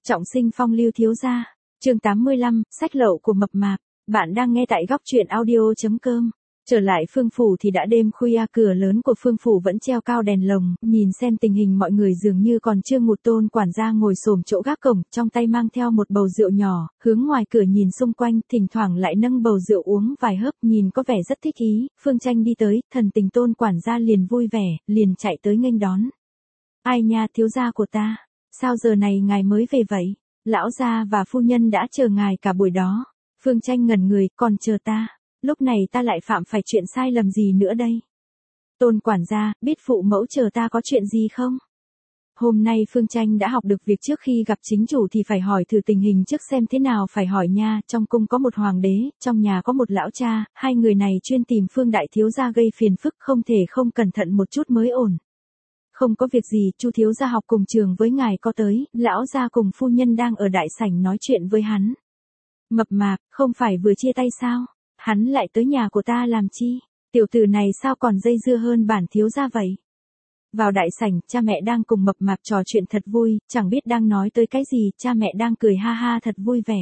Trọng sinh phong lưu thiếu gia. Chương 85, sách lậu của mập mạp. Bạn đang nghe tại góc truyện audio.com. Trở lại Phương Phủ thì đã đêm khuya, cửa lớn của Phương Phủ vẫn treo cao đèn lồng, nhìn xem tình hình mọi người dường như còn chưa ngủ. Tôn quản gia ngồi xổm chỗ gác cổng, trong tay mang theo một bầu rượu nhỏ, hướng ngoài cửa nhìn xung quanh, thỉnh thoảng lại nâng bầu rượu uống vài hớp, nhìn có vẻ rất thích ý. Phương Tranh đi tới, thần tình Tôn quản gia liền vui vẻ, liền chạy tới nghênh đón. Ai nha, thiếu gia của ta, sao giờ này ngài mới về vậy? Lão gia và phu nhân đã chờ ngài cả buổi đó. Phương Tranh ngẩn người, còn chờ ta? Lúc này ta lại phạm phải chuyện sai lầm gì nữa đây? Tôn quản gia, biết phụ mẫu chờ ta có chuyện gì không? Hôm nay Phương Tranh đã học được việc trước khi gặp chính chủ thì phải hỏi thử tình hình trước xem thế nào. Phải hỏi nha, trong cung có một hoàng đế, trong nhà có một lão cha, hai người này chuyên tìm Phương đại thiếu gia gây phiền phức, không thể không cẩn thận một chút mới ổn. Không có việc gì, Chu thiếu gia học cùng trường với ngài có tới, lão gia cùng phu nhân đang ở đại sảnh nói chuyện với hắn. Mập mạp, không phải vừa chia tay sao? Hắn lại tới nhà của ta làm chi? Tiểu tử này sao còn dây dưa hơn bản thiếu gia vậy? Vào đại sảnh, cha mẹ đang cùng mập mạp trò chuyện thật vui, chẳng biết đang nói tới cái gì, cha mẹ đang cười ha ha thật vui vẻ.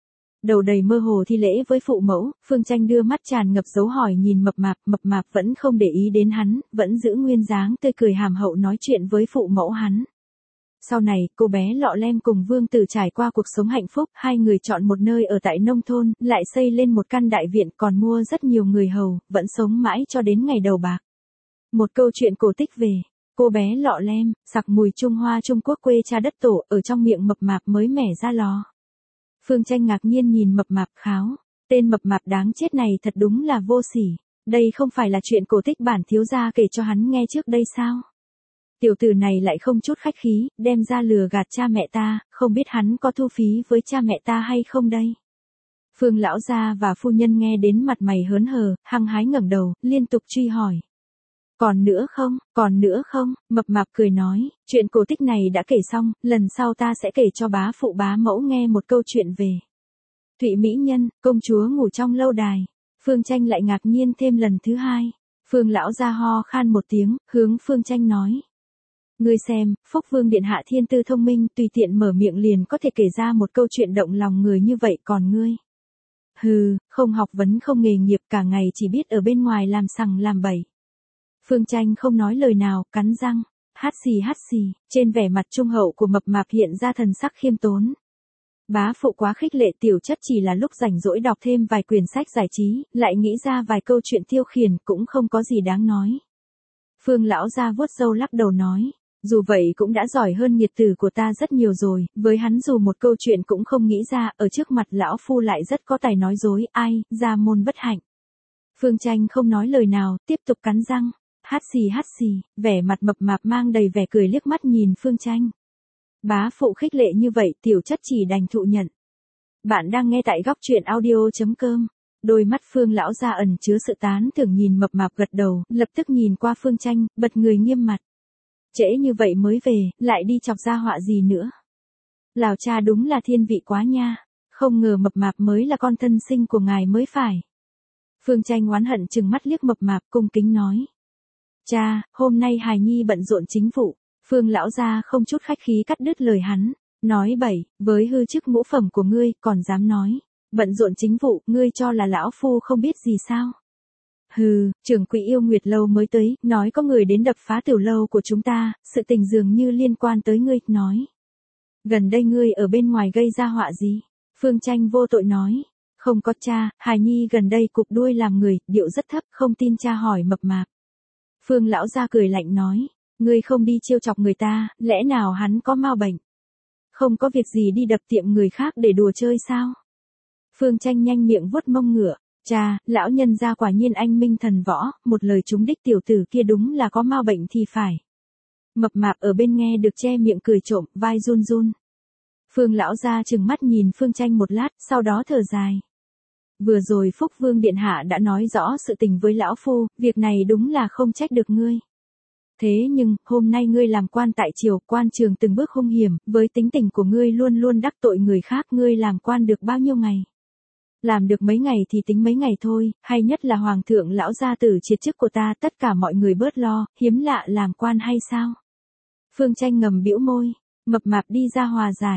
Đầu đầy mơ hồ thi lễ với phụ mẫu, Phương Tranh đưa mắt tràn ngập dấu hỏi nhìn mập mạp vẫn không để ý đến hắn, vẫn giữ nguyên dáng tươi cười hàm hậu nói chuyện với phụ mẫu hắn. Sau này, cô bé Lọ Lem cùng Vương Tử trải qua cuộc sống hạnh phúc, hai người chọn một nơi ở tại nông thôn, lại xây lên một căn đại viện, còn mua rất nhiều người hầu, vẫn sống mãi cho đến ngày đầu bạc. Một câu chuyện cổ tích về cô bé Lọ Lem, sặc mùi Trung Hoa Trung Quốc quê cha đất tổ, ở trong miệng mập mạp mới mẻ ra lò. Phương Tranh ngạc nhiên nhìn mập mạp kháo, tên mập mạp đáng chết này thật đúng là vô sỉ, đây không phải là chuyện cổ tích bản thiếu gia kể cho hắn nghe trước đây sao? Tiểu tử này lại không chút khách khí, đem ra lừa gạt cha mẹ ta, không biết hắn có thu phí với cha mẹ ta hay không đây? Phương lão gia và phu nhân nghe đến mặt mày hớn hở, hăng hái ngẩng đầu, liên tục truy hỏi. Còn nữa không, mập mạp cười nói, chuyện cổ tích này đã kể xong, lần sau ta sẽ kể cho bá phụ bá mẫu nghe một câu chuyện về Thụy Mỹ Nhân, công chúa ngủ trong lâu đài. Phương Tranh lại ngạc nhiên thêm lần thứ hai. Phương lão gia ho khan một tiếng, hướng Phương Tranh nói. Ngươi xem, Phúc Vương điện hạ thiên tư thông minh, tùy tiện mở miệng liền có thể kể ra một câu chuyện động lòng người như vậy, còn ngươi? Hừ, không học vấn không nghề nghiệp, cả ngày chỉ biết ở bên ngoài làm sằng làm bậy. Phương Tranh không nói lời nào, cắn răng, hắt xì, trên vẻ mặt trung hậu của mập mạp hiện ra thần sắc khiêm tốn. Bá phụ quá khích lệ, tiểu chất chỉ là lúc rảnh rỗi đọc thêm vài quyển sách giải trí, lại nghĩ ra vài câu chuyện tiêu khiển, cũng không có gì đáng nói. Phương lão gia vuốt râu lắc đầu nói, dù vậy cũng đã giỏi hơn nghiệt tử của ta rất nhiều rồi, với hắn dù một câu chuyện cũng không nghĩ ra, ở trước mặt lão phu lại rất có tài nói dối, ai, gia môn bất hạnh. Phương Tranh không nói lời nào, tiếp tục cắn răng. Hắt xì, vẻ mặt mập mạp mang đầy vẻ cười liếc mắt nhìn Phương Tranh. Bá phụ khích lệ như vậy, tiểu chất chỉ đành thụ nhận. Bạn đang nghe tại góc truyện audio.com. Đôi mắt Phương lão gia ẩn chứa sự tán thưởng nhìn mập mạp gật đầu, lập tức nhìn qua Phương Tranh, bật người nghiêm mặt. Trễ như vậy mới về, lại đi chọc ra họa gì nữa? Lào cha đúng là thiên vị quá nha, không ngờ mập mạp mới là con thân sinh của ngài mới phải. Phương Tranh oán hận trừng mắt liếc mập mạp, cung kính nói. Cha, hôm nay hài nhi bận rộn chính vụ. Phương lão gia không chút khách khí cắt đứt lời hắn, nói bậy, với hư chức ngũ phẩm của ngươi, còn dám nói, bận rộn chính vụ, ngươi cho là lão phu không biết gì sao? Hừ, trưởng quỹ Yêu Nguyệt lâu mới tới, nói có người đến đập phá tiểu lâu của chúng ta, sự tình dường như liên quan tới ngươi, nói. Gần đây ngươi ở bên ngoài gây ra họa gì? Phương Tranh vô tội nói. Không có cha, hài nhi gần đây cụp đuôi làm người, điệu rất thấp, không tin cha hỏi mập mạp. Phương lão gia cười lạnh nói, ngươi không đi trêu chọc người ta, lẽ nào hắn có ma bệnh? Không có việc gì đi đập tiệm người khác để đùa chơi sao? Phương Tranh nhanh miệng vuốt mông ngựa, cha, lão nhân gia quả nhiên anh minh thần võ, một lời trúng đích, tiểu tử kia đúng là có ma bệnh thì phải. Mập mạp ở bên nghe được che miệng cười trộm, vai run run. Phương lão gia trừng mắt nhìn Phương Tranh một lát, sau đó thở dài. Vừa rồi Phúc Vương điện hạ đã nói rõ sự tình với lão phu, việc này đúng là không trách được ngươi. Thế nhưng, hôm nay ngươi làm quan tại triều, quan trường từng bước hung hiểm, với tính tình của ngươi luôn luôn đắc tội người khác, ngươi làm quan được bao nhiêu ngày? Làm được mấy ngày thì tính mấy ngày thôi, hay nhất là hoàng thượng lão gia tử triệt chức của ta, tất cả mọi người bớt lo, hiếm lạ làm quan hay sao? Phương Tranh ngầm bĩu môi, mập mạp đi ra hòa giải.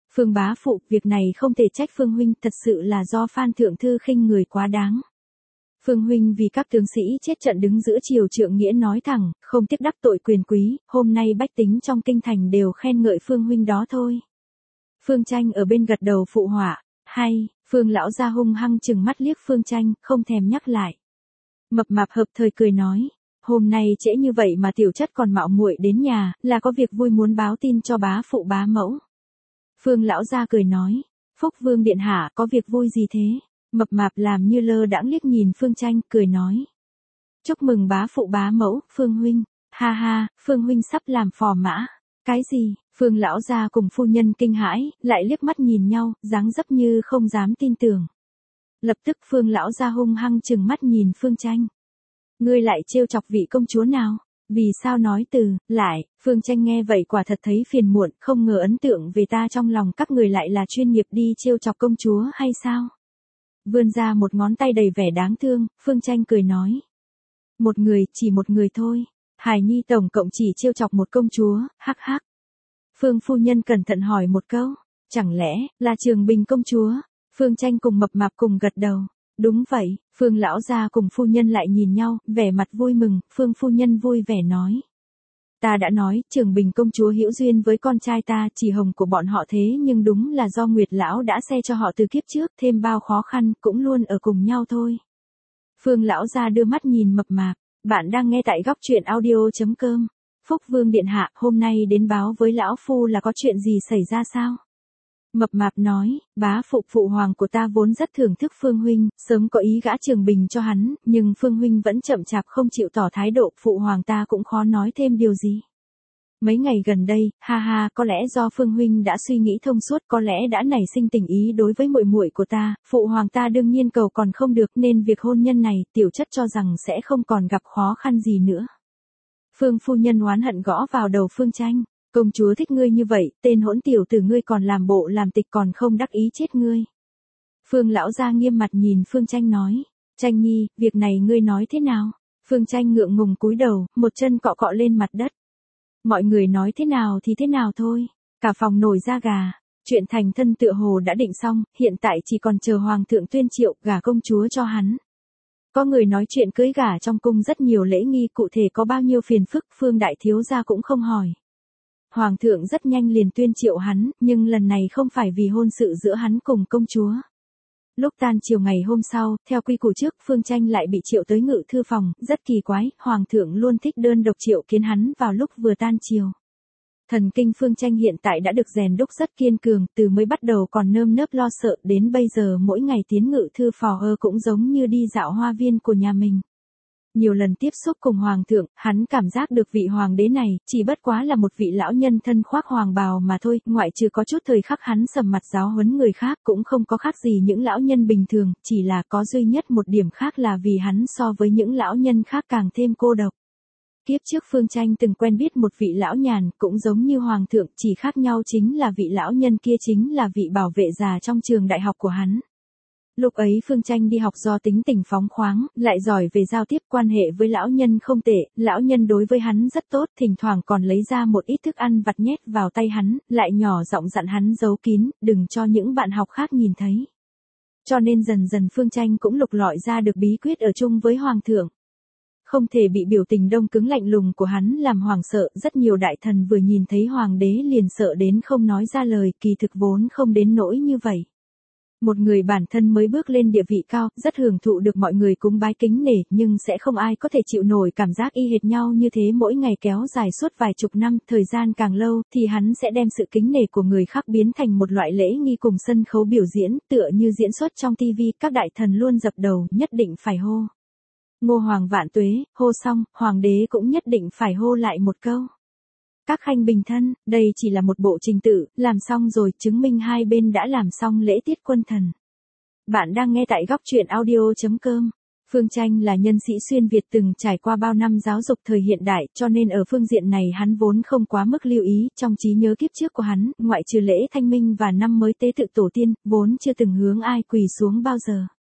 Phương bá phụ, việc này không thể trách Phương huynh, thật sự là do Phan thượng thư khinh người quá đáng. Phương huynh vì các tướng sĩ chết trận đứng giữa triều trượng nghĩa nói thẳng, không tiếc đắc tội quyền quý, hôm nay bách tính trong kinh thành đều khen ngợi Phương huynh đó thôi. Phương Tranh ở bên gật đầu phụ họa, hay, Phương lão gia hung hăng chừng mắt liếc Phương Tranh, không thèm nhắc lại. Mập mạp hợp thời cười nói, hôm nay trễ như vậy mà tiểu chất còn mạo muội đến nhà, là có việc vui muốn báo tin cho bá phụ bá mẫu. Phương lão gia cười nói, Phúc Vương điện hạ có việc vui gì thế? Mập mạp làm như lơ đãng liếc nhìn Phương Tranh, cười nói. Chúc mừng bá phụ bá mẫu, Phương huynh. Ha ha, Phương huynh sắp làm phò mã. Cái gì? Phương lão gia cùng phu nhân kinh hãi, lại liếc mắt nhìn nhau, dáng dấp như không dám tin tưởng. Lập tức Phương lão gia hung hăng trừng mắt nhìn Phương Tranh. Ngươi lại trêu chọc vị công chúa nào? Vì sao nói từ, lại, Phương Tranh nghe vậy quả thật thấy phiền muộn, không ngờ ấn tượng về ta trong lòng các người lại là chuyên nghiệp đi trêu chọc công chúa hay sao? Vươn ra một ngón tay đầy vẻ đáng thương, Phương Tranh cười nói. Một người, chỉ một người thôi. Hải Nhi tổng cộng chỉ trêu chọc một công chúa, hắc hắc. Phương phu nhân cẩn thận hỏi một câu, chẳng lẽ là Trường Bình công chúa? Phương Tranh cùng mập mạp cùng gật đầu. Đúng vậy, Phương lão gia cùng phu nhân lại nhìn nhau, vẻ mặt vui mừng, Phương phu nhân vui vẻ nói. Ta đã nói, Trường Bình công chúa hữu duyên với con trai ta, chỉ hồng của bọn họ thế nhưng đúng là do Nguyệt lão đã xe cho họ từ kiếp trước, thêm bao khó khăn, cũng luôn ở cùng nhau thôi. Phương lão gia đưa mắt nhìn mập mạp, bạn đang nghe tại góc truyện audio.com. Phúc Vương điện hạ, hôm nay đến báo với lão phu là có chuyện gì xảy ra sao? Mập mạp nói, bá phụ hoàng của ta vốn rất thưởng thức Phương huynh, sớm có ý gả Trường Bình cho hắn, nhưng Phương huynh vẫn chậm chạp không chịu tỏ thái độ, phụ hoàng ta cũng khó nói thêm điều gì. Mấy ngày gần đây, ha ha, có lẽ do Phương huynh đã suy nghĩ thông suốt, có lẽ đã nảy sinh tình ý đối với muội muội của ta, phụ hoàng ta đương nhiên cầu còn không được, nên việc hôn nhân này, tiểu chất cho rằng sẽ không còn gặp khó khăn gì nữa. Phương phu nhân oán hận gõ vào đầu Phương Tranh. Công chúa thích ngươi như vậy, tên hỗn tiểu tử ngươi còn làm bộ làm tịch còn không đắc ý chết ngươi. Phương lão gia nghiêm mặt nhìn Phương Tranh nói, Tranh nhi, việc này ngươi nói thế nào? Phương Tranh ngượng ngùng cúi đầu, một chân cọ cọ lên mặt đất. Mọi người nói thế nào thì thế nào thôi, cả phòng nổi da gà, chuyện thành thân tựa hồ đã định xong, hiện tại chỉ còn chờ hoàng thượng tuyên triệu gả công chúa cho hắn. Có người nói chuyện cưới gả trong cung rất nhiều lễ nghi, cụ thể có bao nhiêu phiền phức, Phương đại thiếu gia cũng không hỏi. Hoàng thượng rất nhanh liền tuyên triệu hắn, nhưng lần này không phải vì hôn sự giữa hắn cùng công chúa. Lúc tan chiều ngày hôm sau, theo quy củ trước, Phương Tranh lại bị triệu tới ngự thư phòng, rất kỳ quái, Hoàng thượng luôn thích đơn độc triệu kiến hắn vào lúc vừa tan chiều. Thần kinh Phương Tranh hiện tại đã được rèn đúc rất kiên cường, từ mới bắt đầu còn nơm nớp lo sợ, đến bây giờ mỗi ngày tiến ngự thư phò cũng giống như đi dạo hoa viên của nhà mình. Nhiều lần tiếp xúc cùng hoàng thượng, hắn cảm giác được vị hoàng đế này, chỉ bất quá là một vị lão nhân thân khoác hoàng bào mà thôi, ngoại trừ có chút thời khắc hắn sầm mặt giáo huấn người khác cũng không có khác gì những lão nhân bình thường, chỉ là có duy nhất một điểm khác là vì hắn so với những lão nhân khác càng thêm cô độc. Kiếp trước Phương Tranh từng quen biết một vị lão nhàn, cũng giống như hoàng thượng, chỉ khác nhau chính là vị lão nhân kia chính là vị bảo vệ già trong trường đại học của hắn. Lúc ấy Phương Tranh đi học do tính tình phóng khoáng, lại giỏi về giao tiếp, quan hệ với lão nhân không tệ, lão nhân đối với hắn rất tốt, thỉnh thoảng còn lấy ra một ít thức ăn vặt nhét vào tay hắn, lại nhỏ giọng dặn hắn giấu kín, đừng cho những bạn học khác nhìn thấy. Cho nên dần dần Phương Tranh cũng lục lọi ra được bí quyết ở chung với hoàng thượng. Không thể bị biểu tình đông cứng lạnh lùng của hắn làm hoàng sợ, rất nhiều đại thần vừa nhìn thấy hoàng đế liền sợ đến không nói ra lời, kỳ thực vốn không đến nỗi như vậy. Một người bản thân mới bước lên địa vị cao, rất hưởng thụ được mọi người cúng bái kính nể, nhưng sẽ không ai có thể chịu nổi cảm giác y hệt nhau như thế mỗi ngày kéo dài suốt vài chục năm, thời gian càng lâu, thì hắn sẽ đem sự kính nể của người khác biến thành một loại lễ nghi cùng sân khấu biểu diễn, tựa như diễn xuất trong TV, các đại thần luôn dập đầu, nhất định phải hô. Ngô Hoàng vạn tuế, hô xong, hoàng đế cũng nhất định phải hô lại một câu. Các khanh bình thân, đây chỉ là một bộ trình tự, làm xong rồi, chứng minh hai bên đã làm xong lễ tiết quân thần. Bạn đang nghe tại góc truyện audio.com. Phương Tranh là nhân sĩ xuyên Việt từng trải qua bao năm giáo dục thời hiện đại, cho nên ở phương diện này hắn vốn không quá mức lưu ý, trong trí nhớ kiếp trước của hắn, ngoại trừ lễ thanh minh và năm mới tế tự tổ tiên, vốn chưa từng hướng ai quỳ xuống bao giờ.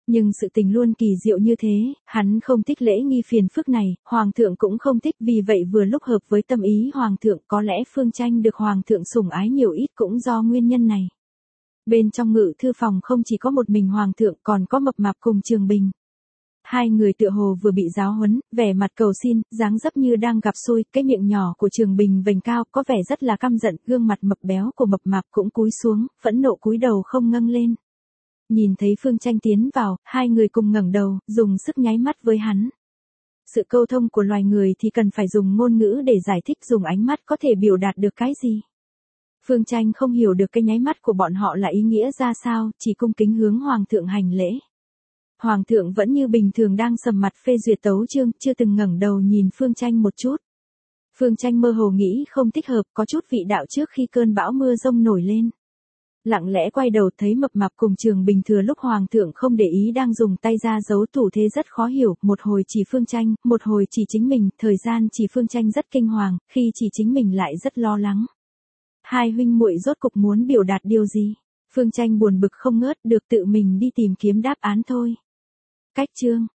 Nhưng sự tình luôn kỳ diệu như thế, hắn không thích lễ nghi phiền phức này, hoàng thượng cũng không thích, vì vậy vừa lúc hợp với tâm ý hoàng thượng, có lẽ Phương Tranh được hoàng thượng sủng ái nhiều ít cũng do nguyên nhân này. Bên trong ngự thư phòng không chỉ có một mình hoàng thượng, còn có Mập Mạp cùng Trường Bình. Hai người tựa hồ vừa bị giáo huấn, vẻ mặt cầu xin, dáng dấp như đang gặp xui, cái miệng nhỏ của Trường Bình vểnh cao, có vẻ rất là căm giận, gương mặt mập béo của Mập Mạp cũng cúi xuống, phẫn nộ cúi đầu không ngâng lên. Nhìn thấy Phương Tranh tiến vào, hai người cùng ngẩng đầu, dùng sức nháy mắt với hắn. Sự câu thông của loài người thì cần phải dùng ngôn ngữ để giải thích, dùng ánh mắt có thể biểu đạt được cái gì. Phương Tranh không hiểu được cái nháy mắt của bọn họ là ý nghĩa ra sao, chỉ cung kính hướng hoàng thượng hành lễ. Hoàng thượng vẫn như bình thường đang sầm mặt phê duyệt tấu chương, chưa từng ngẩng đầu nhìn Phương Tranh một chút. Phương Tranh mơ hồ nghĩ không thích hợp, có chút vị đạo trước khi cơn bão mưa rông nổi lên. Lặng lẽ quay đầu thấy Mập Mạp cùng Trường Bình thừa lúc hoàng thượng không để ý đang dùng tay ra giấu thủ thế rất khó hiểu, một hồi chỉ Phương Tranh, một hồi chỉ chính mình, thời gian chỉ Phương Tranh rất kinh hoàng, khi chỉ chính mình lại rất lo lắng. Hai huynh muội rốt cục muốn biểu đạt điều gì? Phương Tranh buồn bực không ngớt, được tự mình đi tìm kiếm đáp án thôi. Cách chương